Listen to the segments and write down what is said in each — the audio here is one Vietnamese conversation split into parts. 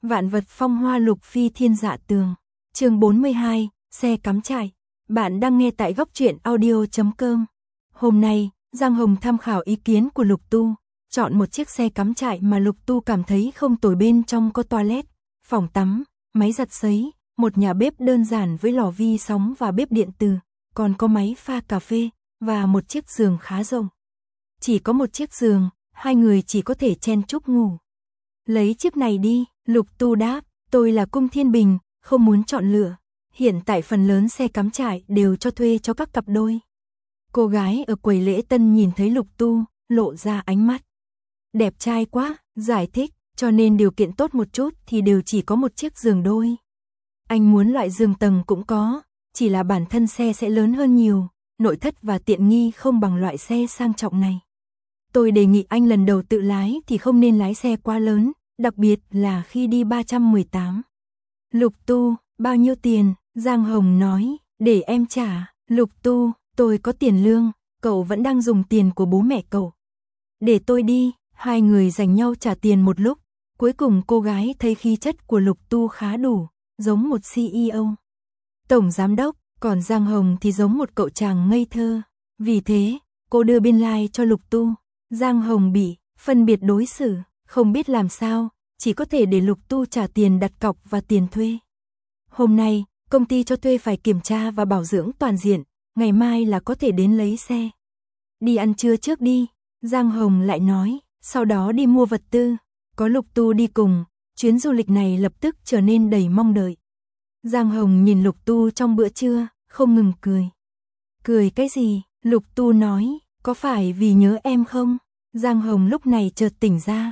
Vạn vật phong hoa lục phi thiên dạ tường. Chương 42, xe cắm trại. Bạn đang nghe tại góc truyện audio.com. Hôm nay, Giang Hồng tham khảo ý kiến của Lục Tu, chọn một chiếc xe cắm trại mà Lục Tu cảm thấy không tồi, bên trong có toilet, phòng tắm, máy giặt sấy, một nhà bếp đơn giản với lò vi sóng và bếp điện từ, còn có máy pha cà phê và một chiếc giường khá rộng. Chỉ có một chiếc giường, hai người chỉ có thể chen chúc ngủ. Lấy chiếc này đi, Lục Tu đáp, tôi là Cung Thiên Bình, không muốn chọn lựa. Hiện tại phần lớn xe cắm trại đều cho thuê cho các cặp đôi. Cô gái ở quầy lễ tân nhìn thấy Lục Tu, lộ ra ánh mắt. Đẹp trai quá, giải thích, cho nên điều kiện tốt một chút thì đều chỉ có một chiếc giường đôi. Anh muốn loại giường tầng cũng có, chỉ là bản thân xe sẽ lớn hơn nhiều, nội thất và tiện nghi không bằng loại xe sang trọng này. Tôi đề nghị anh lần đầu tự lái thì không nên lái xe quá lớn, đặc biệt là khi đi 318. Lục Tu, bao nhiêu tiền? Giang Hồng nói, để em trả. Lục Tu, tôi có tiền lương, cậu vẫn đang dùng tiền của bố mẹ cậu. Để tôi đi. Hai người giành nhau trả tiền một lúc, cuối cùng cô gái thấy khí chất của Lục Tu khá đủ, giống một CEO, tổng giám đốc, còn Giang Hồng thì giống một cậu chàng ngây thơ. Vì thế, cô đưa biên lai cho Lục Tu. Giang Hồng bị phân biệt đối xử, không biết làm sao, chỉ có thể để Lục Tu trả tiền đặt cọc và tiền thuê. Hôm nay, công ty cho thuê phải kiểm tra và bảo dưỡng toàn diện, ngày mai là có thể đến lấy xe. Đi ăn trưa trước đi, Giang Hồng lại nói, sau đó đi mua vật tư. Có Lục Tu đi cùng, chuyến du lịch này lập tức trở nên đầy mong đợi. Giang Hồng nhìn Lục Tu trong bữa trưa, không ngừng cười. Cười cái gì? Lục Tu nói, có phải vì nhớ em không? Giang Hồng lúc này chợt tỉnh ra.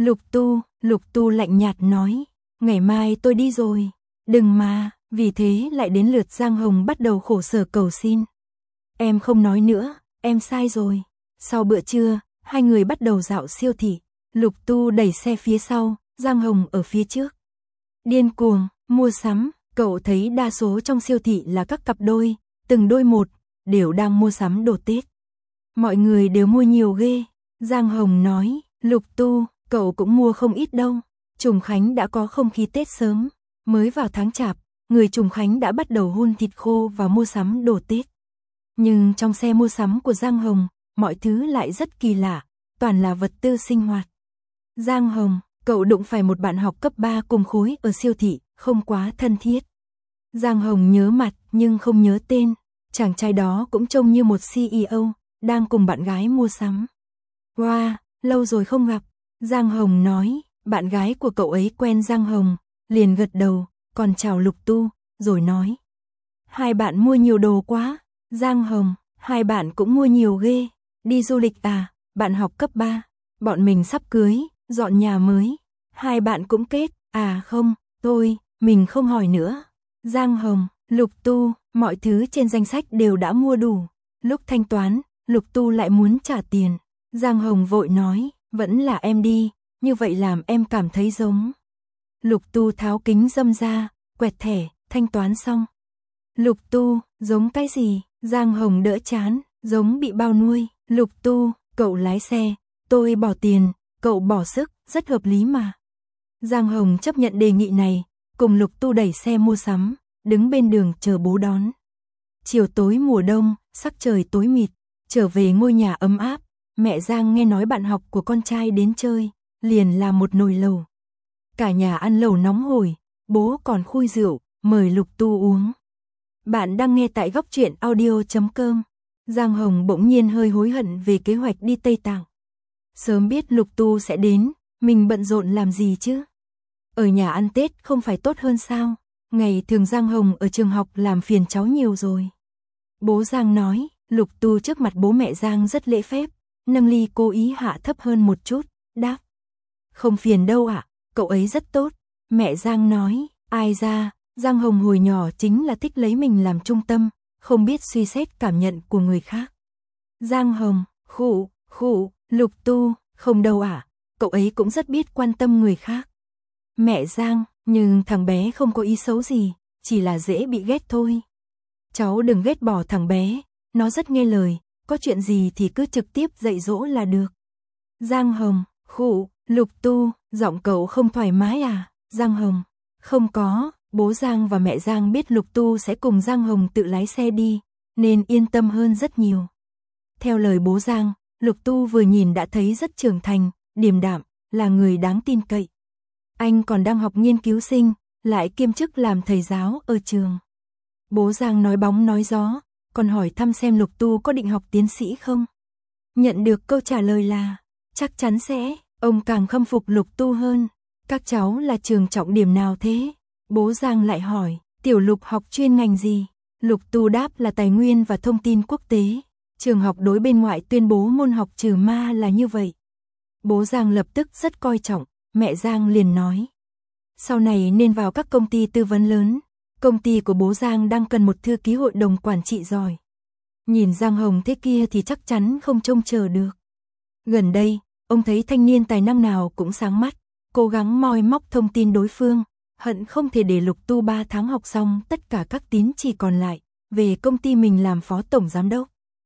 Lục Tu lạnh nhạt nói, ngày mai tôi đi rồi. Đừng mà, vì thế lại đến lượt Giang Hồng bắt đầu khổ sở cầu xin. Em không nói nữa, em sai rồi. Sau bữa trưa, hai người bắt đầu dạo siêu thị. Lục Tu đẩy xe phía sau, Giang Hồng ở phía trước. Điên cuồng, mua sắm, cậu thấy đa số trong siêu thị là các cặp đôi, từng đôi một, đều đang mua sắm đồ Tết. Mọi người đều mua nhiều ghê. Giang Hồng nói, Lục Tu, cậu cũng mua không ít đâu. Trùng Khánh đã có không khí Tết sớm, mới vào tháng Chạp, người Trùng Khánh đã bắt đầu hun thịt khô và mua sắm đồ Tết. Nhưng trong xe mua sắm của Giang Hồng, mọi thứ lại rất kỳ lạ, toàn là vật tư sinh hoạt. Giang Hồng, cậu đụng phải một bạn học cấp 3 cùng khối ở siêu thị, không quá thân thiết. Giang Hồng nhớ mặt nhưng không nhớ tên, chàng trai đó cũng trông như một CEO, đang cùng bạn gái mua sắm. Wow, lâu rồi không gặp. Giang Hồng nói, bạn gái của cậu ấy quen Giang Hồng, liền gật đầu, còn chào Lục Tu, rồi nói. Hai bạn mua nhiều đồ quá. Giang Hồng, hai bạn cũng mua nhiều ghê. Đi du lịch à? Bạn học cấp 3, bọn mình sắp cưới, dọn nhà mới. Hai bạn cũng kết, à không, mình không hỏi nữa. Giang Hồng, Lục Tu, mọi thứ trên danh sách đều đã mua đủ. Lúc thanh toán, Lục Tu lại muốn trả tiền. Giang Hồng vội nói, vẫn là em đi, như vậy làm em cảm thấy giống. Lục Tu tháo kính râm ra, quẹt thẻ, thanh toán xong. Lục Tu, giống cái gì? Giang Hồng đỡ chán, giống bị bao nuôi. Lục Tu, cậu lái xe, tôi bỏ tiền, cậu bỏ sức, rất hợp lý mà. Giang Hồng chấp nhận đề nghị này, cùng Lục Tu đẩy xe mua sắm, đứng bên đường chờ bố đón. Chiều tối mùa đông, sắc trời tối mịt, trở về ngôi nhà ấm áp, mẹ Giang nghe nói bạn học của con trai đến chơi, liền làm một nồi lẩu. Cả nhà ăn lẩu nóng hổi, bố còn khui rượu, mời Lục Tu uống. Bạn đang nghe tại góc truyện audio.com. Giang Hồng bỗng nhiên hơi hối hận về kế hoạch đi Tây Tạng. Sớm biết Lục Tu sẽ đến, mình bận rộn làm gì chứ? Ở nhà ăn Tết không phải tốt hơn sao? Ngày thường Giang Hồng ở trường học làm phiền cháu nhiều rồi. Bố Giang nói, Lục Tu trước mặt bố mẹ Giang rất lễ phép, nâng ly cố ý hạ thấp hơn một chút, đáp. Không phiền đâu ạ, cậu ấy rất tốt. Mẹ Giang nói, ai ra, Giang Hồng hồi nhỏ chính là thích lấy mình làm trung tâm, không biết suy xét cảm nhận của người khác. Giang Hồng, khụ, Lục Tu, không đâu ạ, cậu ấy cũng rất biết quan tâm người khác. Mẹ Giang, nhưng thằng bé không có ý xấu gì, chỉ là dễ bị ghét thôi. Cháu đừng ghét bỏ thằng bé, nó rất nghe lời, có chuyện gì thì cứ trực tiếp dạy dỗ là được. Giang Hồng, Lục Tu, giọng cậu không thoải mái à? Giang Hồng, không có, bố Giang và mẹ Giang biết Lục Tu sẽ cùng Giang Hồng tự lái xe đi, nên yên tâm hơn rất nhiều. Theo lời bố Giang, Lục Tu vừa nhìn đã thấy rất trưởng thành, điềm đạm, là người đáng tin cậy. Anh còn đang học nghiên cứu sinh, lại kiêm chức làm thầy giáo ở trường. Bố Giang nói bóng nói gió, còn hỏi thăm xem Lục Tu có định học tiến sĩ không. Nhận được câu trả lời là, chắc chắn sẽ, ông càng khâm phục Lục Tu hơn. Các cháu là trường trọng điểm nào thế? Bố Giang lại hỏi, tiểu Lục học chuyên ngành gì? Lục Tu đáp là tài nguyên và thông tin quốc tế. Trường học đối bên ngoại tuyên bố môn học trừ ma là như vậy. Bố Giang lập tức rất coi trọng, mẹ Giang liền nói. Sau này nên vào các công ty tư vấn lớn. Công ty của bố Giang đang cần một thư ký hội đồng quản trị giỏi. Nhìn Giang Hồng thế kia thì chắc chắn không trông chờ được. Gần đây, ông thấy thanh niên tài năng nào cũng sáng mắt, cố gắng moi móc thông tin đối phương, hận không thể để Lục Tu 3 tháng học xong tất cả các tín chỉ còn lại, về công ty mình làm phó tổng giám đốc.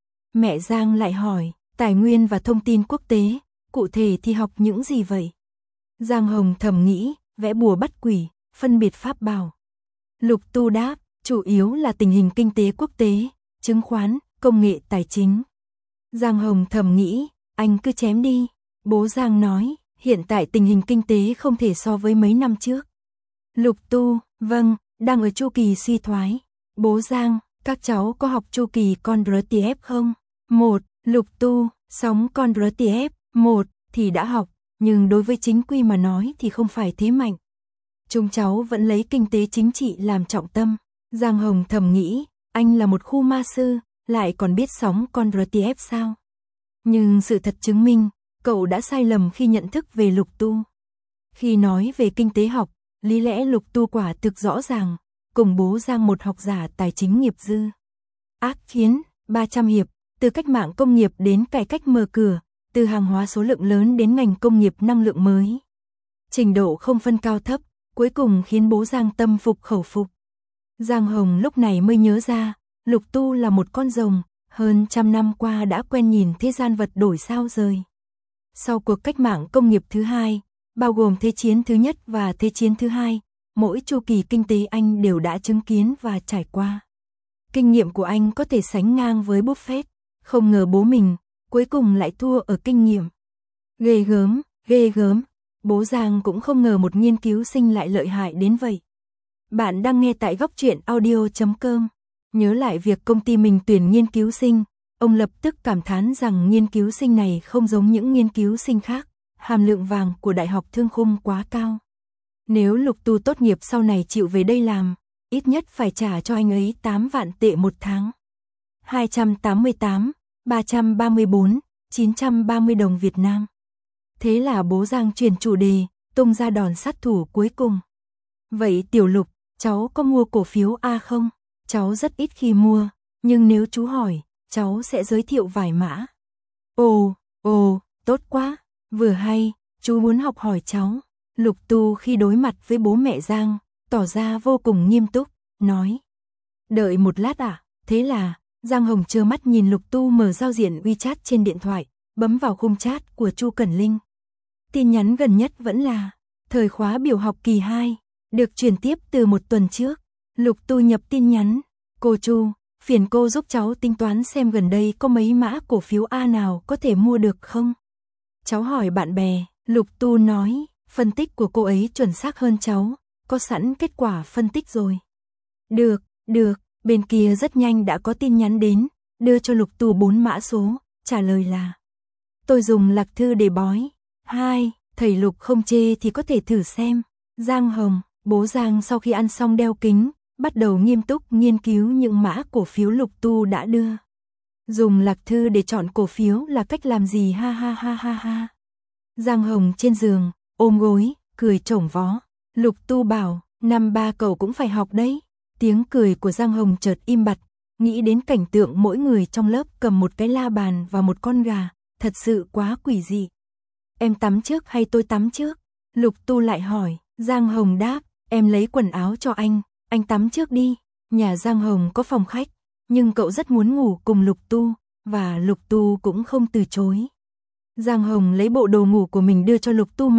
Mẹ Giang lại hỏi, tài nguyên và thông tin quốc tế, cụ thể thì học những gì vậy? Giang Hồng thầm nghĩ, vẽ bùa bắt quỷ, phân biệt pháp bảo. Lục Tu đáp, chủ yếu là tình hình kinh tế quốc tế, chứng khoán, công nghệ tài chính. Giang Hồng thầm nghĩ, anh cứ chém đi. Bố Giang nói, hiện tại tình hình kinh tế không thể so với mấy năm trước. Lục Tu, vâng, đang ở chu kỳ suy thoái. Bố Giang, các cháu có học chu kỳ con RTF không? 1. Lục Tu, sóng con RTF, 1 thì đã học, nhưng đối với chính quy mà nói thì không phải thế mạnh. Chúng cháu vẫn lấy kinh tế chính trị làm trọng tâm. Giang Hồng thầm nghĩ, anh là một khu ma sư, lại còn biết sóng con RTF sao? Nhưng sự thật chứng minh, cậu đã sai lầm khi nhận thức về Lục Tu. Khi nói về kinh tế học, lý lẽ Lục Tu quả thực rõ ràng, cùng bố Giang một học giả tài chính nghiệp dư. Ác chiến, 300 hiệp, từ cách mạng công nghiệp đến cải cách mở cửa, từ hàng hóa số lượng lớn đến ngành công nghiệp năng lượng mới. Trình độ không phân cao thấp, cuối cùng khiến bố Giang tâm phục khẩu phục. Giang Hồng lúc này mới nhớ ra, Lục Tu là một con rồng, hơn 100 năm qua đã quen nhìn thế gian vật đổi sao rời. Sau cuộc cách mạng công nghiệp thứ hai, bao gồm Thế chiến thứ nhất và Thế chiến thứ hai, mỗi chu kỳ kinh tế anh đều đã chứng kiến và trải qua. Kinh nghiệm của anh có thể sánh ngang với Buffett, không ngờ bố mình, cuối cùng lại thua ở kinh nghiệm. Ghê gớm, ghê gớm, bố Giang cũng không ngờ một nghiên cứu sinh lại lợi hại đến vậy. Bạn đang nghe tại Góc Truyện Audio.com. Nhớ lại việc công ty mình tuyển nghiên cứu sinh, ông lập tức cảm thán rằng nghiên cứu sinh này không giống những nghiên cứu sinh khác, hàm lượng vàng của Đại học Thương Khung quá cao. Nếu Lục Tu tốt nghiệp sau này chịu về đây làm, ít nhất phải trả cho anh ấy 8 vạn tệ một tháng. 288, 334, 930 đồng Việt Nam. Thế là bố Giang chuyển chủ đề, tung ra đòn sát thủ cuối cùng. Vậy tiểu Lục, cháu có mua cổ phiếu A không? Cháu rất ít khi mua, nhưng nếu chú hỏi, cháu sẽ giới thiệu vài mã. Ồ, tốt quá, vừa hay, chú muốn học hỏi cháu. Lục Tu khi đối mặt với bố mẹ Giang, tỏ ra vô cùng nghiêm túc, nói. Đợi một lát ạ, thế là, Giang Hồng trơ mắt nhìn Lục Tu mở giao diện WeChat trên điện thoại, bấm vào khung chat của Chu Cẩn Linh. Tin nhắn gần nhất vẫn là, thời khóa biểu học kỳ 2, được chuyển tiếp từ một tuần trước. Lục Tu nhập tin nhắn, cô Chu, phiền cô giúp cháu tính toán xem gần đây có mấy mã cổ phiếu A nào có thể mua được không? Cháu hỏi bạn bè, Lục Tu nói, phân tích của cô ấy chuẩn xác hơn cháu, có sẵn kết quả phân tích rồi. Được, bên kia rất nhanh đã có tin nhắn đến, đưa cho Lục Tu 4 mã số, trả lời là. Tôi dùng lạc thư để bói. 2, thầy Lục không chê thì có thể thử xem. Giang Hồng, bố Giang sau khi ăn xong đeo kính, bắt đầu nghiêm túc nghiên cứu những mã cổ phiếu Lục Tu đã đưa. Dùng lạc thư để chọn cổ phiếu là cách làm gì ha ha ha ha ha. Giang Hồng trên giường, ôm gối, cười chổng vó. Lục Tu bảo, năm ba cậu cũng phải học đấy. Tiếng cười của Giang Hồng chợt im bặt, nghĩ đến cảnh tượng mỗi người trong lớp cầm một cái la bàn và một con gà, thật sự quá quỷ dị. Em tắm trước hay tôi tắm trước? Lục Tu lại hỏi. Giang Hồng đáp, em lấy quần áo cho anh tắm trước đi. Nhà Giang Hồng có phòng khách, nhưng cậu rất muốn ngủ cùng Lục Tu, và Lục Tu cũng không từ chối. Giang Hồng lấy bộ đồ ngủ của mình đưa cho Lục Tu mặc,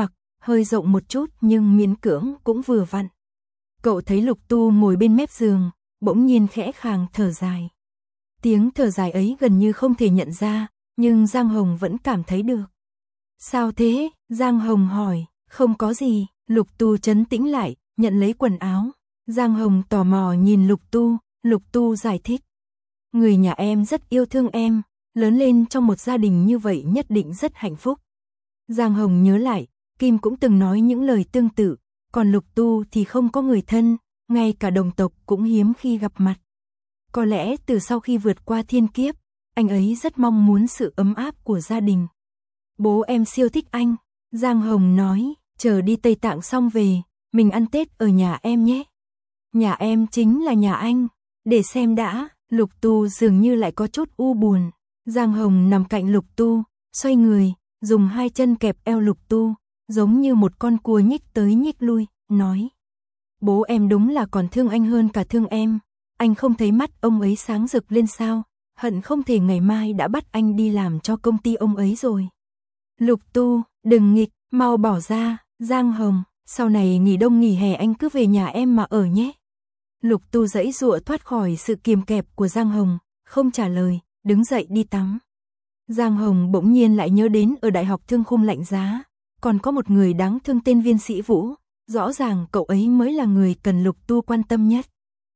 hơi rộng một chút nhưng miễn cưỡng cũng vừa vặn. Cậu thấy Lục Tu ngồi bên mép giường, bỗng nhiên khẽ khàng thở dài. Tiếng thở dài ấy gần như không thể nhận ra, nhưng Giang Hồng vẫn cảm thấy được. Sao thế? Giang Hồng hỏi. Không có gì. Lục Tu trấn tĩnh lại, nhận lấy quần áo. Giang Hồng tò mò nhìn Lục Tu giải thích. Người nhà em rất yêu thương em, lớn lên trong một gia đình như vậy nhất định rất hạnh phúc. Giang Hồng nhớ lại, Kim cũng từng nói những lời tương tự, còn Lục Tu thì không có người thân, ngay cả đồng tộc cũng hiếm khi gặp mặt. Có lẽ từ sau khi vượt qua thiên kiếp, anh ấy rất mong muốn sự ấm áp của gia đình. Bố em siêu thích anh, Giang Hồng nói, chờ đi Tây Tạng xong về, mình ăn Tết ở nhà em nhé. Nhà em chính là nhà anh, để xem đã. Lục Tu dường như lại có chút u buồn. Giang Hồng nằm cạnh Lục Tu, xoay người, dùng hai chân kẹp eo Lục Tu, giống như một con cua nhích tới nhích lui, nói. Bố em đúng là còn thương anh hơn cả thương em. Anh không thấy mắt ông ấy sáng rực lên sao, hận không thể ngày mai đã bắt anh đi làm cho công ty ông ấy rồi. Lục Tu, đừng nghịch, mau bỏ ra. Giang Hồng, sau này nghỉ đông nghỉ hè anh cứ về nhà em mà ở nhé. Lục Tu giãy giụa thoát khỏi sự kiềm kẹp của Giang Hồng, không trả lời, đứng dậy đi tắm. Giang Hồng bỗng nhiên lại nhớ đến ở Đại học Thương Khung lạnh giá, còn có một người đáng thương tên Viên Sĩ Vũ, rõ ràng cậu ấy mới là người cần Lục Tu quan tâm nhất.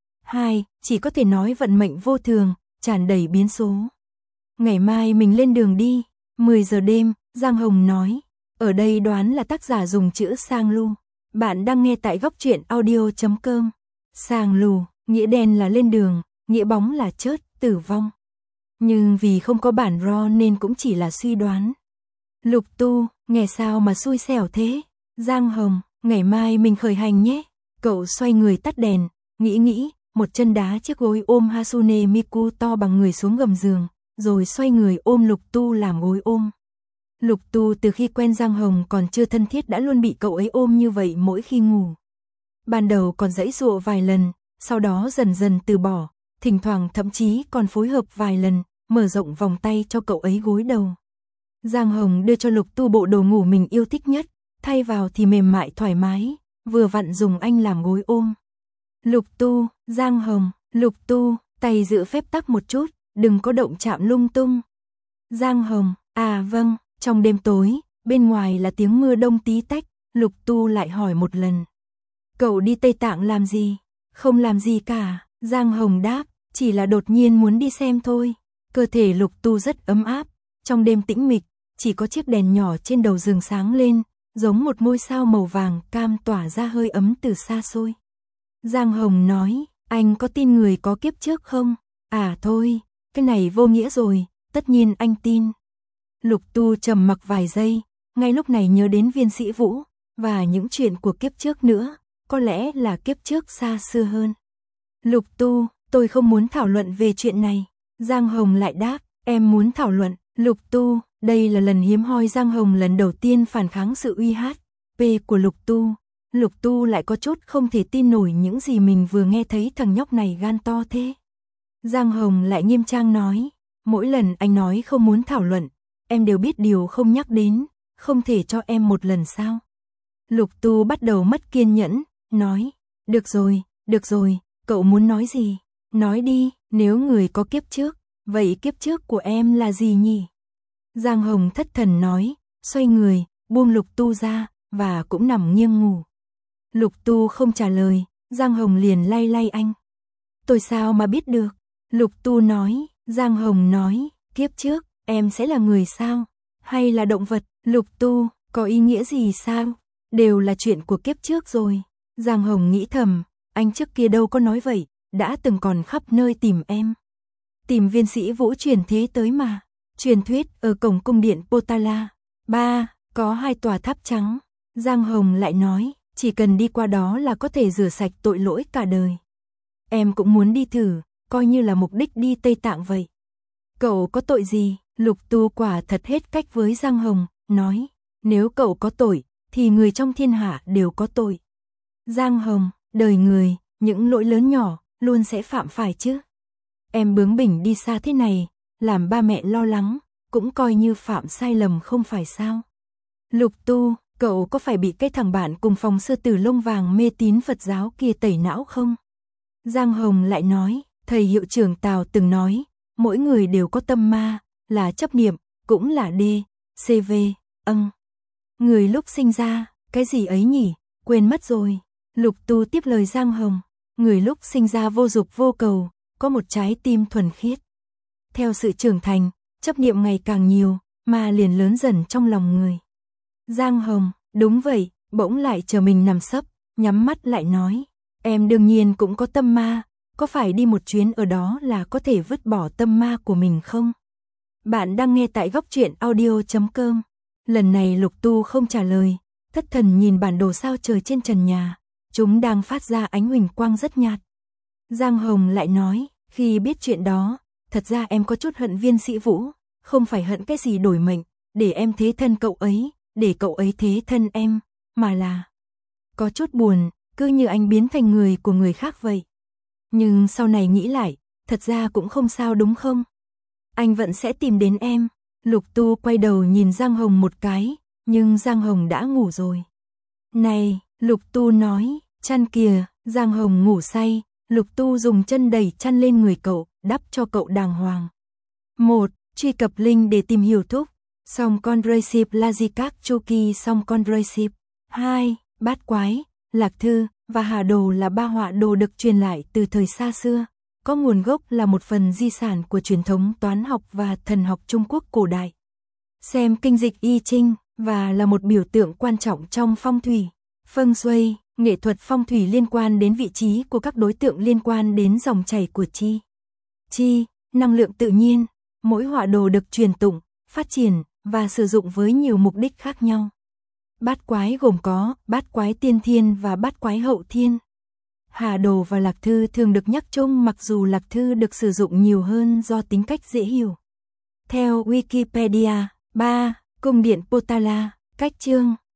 Chỉ có thể nói vận mệnh vô thường, tràn đầy biến số. Ngày mai mình lên đường đi. 10 giờ đêm, Giang Hồng nói. Ở đây đoán là tác giả dùng chữ sang lu. Bạn đang nghe tại góc truyện audio.com. Sang lù, nghĩa đen là lên đường, nghĩa bóng là chớt, tử vong. Nhưng vì không có bản RAW nên cũng chỉ là suy đoán. Lục Tu, nghe sao mà xui xẻo thế? Giang Hồng, ngày mai mình khởi hành nhé. Cậu xoay người tắt đèn, nghĩ, một chân đá chiếc gối ôm Hasune Miku to bằng người xuống gầm giường, rồi xoay người ôm Lục Tu làm gối ôm. Lục Tu từ khi quen Giang Hồng còn chưa thân thiết đã luôn bị cậu ấy ôm như vậy mỗi khi ngủ. Ban đầu còn giãy giụa vài lần, sau đó dần dần từ bỏ, thỉnh thoảng thậm chí còn phối hợp vài lần, mở rộng vòng tay cho cậu ấy gối đầu. Giang Hồng đưa cho Lục Tu bộ đồ ngủ mình yêu thích nhất, thay vào thì mềm mại thoải mái, vừa vặn dùng anh làm gối ôm. Lục Tu, Giang Hồng, Lục Tu, tay giữ phép tắc một chút, đừng có động chạm lung tung. Giang Hồng, à vâng. Trong đêm tối, bên ngoài là tiếng mưa đông tí tách, Lục Tu lại hỏi một lần. Cậu đi Tây Tạng làm gì? Không làm gì cả, Giang Hồng đáp, chỉ là đột nhiên muốn đi xem thôi. Cơ thể Lục Tu rất ấm áp, trong đêm tĩnh mịch, chỉ có chiếc đèn nhỏ trên đầu giường sáng lên, giống một ngôi sao màu vàng cam tỏa ra hơi ấm từ xa xôi. Giang Hồng nói, anh có tin người có kiếp trước không? À thôi, cái này vô nghĩa rồi, tất nhiên anh tin. Lục Tu trầm mặc vài giây, ngay lúc này nhớ đến Viên Sĩ Vũ, và những chuyện của kiếp trước nữa, có lẽ là kiếp trước xa xưa hơn. Lục Tu, tôi không muốn thảo luận về chuyện này. Giang Hồng lại đáp, em muốn thảo luận. Lục Tu, đây là lần hiếm hoi Giang Hồng lần đầu tiên phản kháng sự uy hát của Lục Tu. Lục Tu lại có chút không thể tin nổi những gì mình vừa nghe thấy, thằng nhóc này gan to thế. Giang Hồng lại nghiêm trang nói, mỗi lần anh nói không muốn thảo luận, em đều biết điều không nhắc đến, không thể cho em một lần sao? Lục Tu bắt đầu mất kiên nhẫn, nói, được rồi, cậu muốn nói gì? Nói đi, nếu người có kiếp trước, vậy kiếp trước của em là gì nhỉ? Giang Hồng thất thần nói, xoay người, buông Lục Tu ra, và cũng nằm nghiêng ngủ. Lục Tu không trả lời, Giang Hồng liền lay lay anh. Tôi sao mà biết được? Lục Tu nói, Giang Hồng nói, kiếp trước, em sẽ là người sao? Hay là động vật? Lục Tu, có ý nghĩa gì sao? Đều là chuyện của kiếp trước rồi. Giang Hồng nghĩ thầm, anh trước kia đâu có nói vậy, đã từng còn khắp nơi tìm em. Tìm Viên Sĩ Vũ truyền thế tới mà. Truyền thuyết ở cổng cung điện Potala. 3, có 2 tòa tháp trắng. Giang Hồng lại nói, chỉ cần đi qua đó là có thể rửa sạch tội lỗi cả đời. Em cũng muốn đi thử, coi như là mục đích đi Tây Tạng vậy. Cậu có tội gì? Lục Tu quả thật hết cách với Giang Hồng, nói, nếu cậu có tội, thì người trong thiên hạ đều có tội. Giang Hồng, đời người, những lỗi lớn nhỏ, luôn sẽ phạm phải chứ. Em bướng bỉnh đi xa thế này, làm ba mẹ lo lắng, cũng coi như phạm sai lầm không phải sao. Lục Tu, Cậu có phải bị cái thằng bạn cùng phòng sư tử lông vàng mê tín Phật giáo kia tẩy não không? Giang Hồng lại nói, thầy hiệu trưởng Tào từng nói, mỗi người đều có tâm ma, là chấp niệm, cũng là D.C.V. Người lúc sinh ra, cái gì ấy nhỉ, quên mất rồi. Lục Tu tiếp lời Giang Hồng, người lúc sinh ra vô dục vô cầu, có một trái tim thuần khiết. Theo sự trưởng thành, chấp niệm ngày càng nhiều, mà liền lớn dần trong lòng người. Giang Hồng, đúng vậy, bỗng lại chờ mình nằm sấp, nhắm mắt lại nói, em đương nhiên cũng có tâm ma, có phải đi một chuyến ở đó là có thể vứt bỏ tâm ma của mình không? Bạn đang nghe tại Góc Truyện Audio.com. Lần này Lục Tu không trả lời, thất thần nhìn bản đồ sao trời trên trần nhà, chúng đang phát ra ánh huỳnh quang rất nhạt. Giang Hồng lại nói, khi biết chuyện đó, thật ra em có chút hận Viên Sĩ Vũ, không phải hận cái gì đổi mệnh, để em thế thân cậu ấy, để cậu ấy thế thân em, mà là có chút buồn, cứ như anh biến thành người của người khác vậy. Nhưng sau này nghĩ lại, thật ra cũng không sao đúng không? Anh vẫn sẽ tìm đến em. Lục Tu quay đầu nhìn Giang Hồng một cái, nhưng Giang Hồng đã ngủ rồi. Này, Lục Tu nói, chăn kìa, Giang Hồng ngủ say, Lục Tu dùng chân đẩy chăn lên người cậu, đắp cho cậu đàng hoàng. 1. Truy cập link để tìm hiểu thuốc. Song con recipe Lajikak Chuki song con recipe. 2. Bát quái, Lạc Thư và Hà Đồ là ba họa đồ được truyền lại từ thời xa xưa, có nguồn gốc là một phần di sản của truyền thống toán học và thần học Trung Quốc cổ đại. Xem kinh dịch Y Ching và là một biểu tượng quan trọng trong phong thủy, feng shui, nghệ thuật phong thủy liên quan đến vị trí của các đối tượng liên quan đến dòng chảy của chi, năng lượng tự nhiên. Mỗi họa đồ được truyền tụng, phát triển và sử dụng với nhiều mục đích khác nhau. Bát quái gồm có bát quái tiên thiên và bát quái hậu thiên. Hà Đồ và Lạc Thư thường được nhắc chung mặc dù Lạc Thư được sử dụng nhiều hơn do tính cách dễ hiểu. Theo Wikipedia, 3. Cung điện Potala, cách chương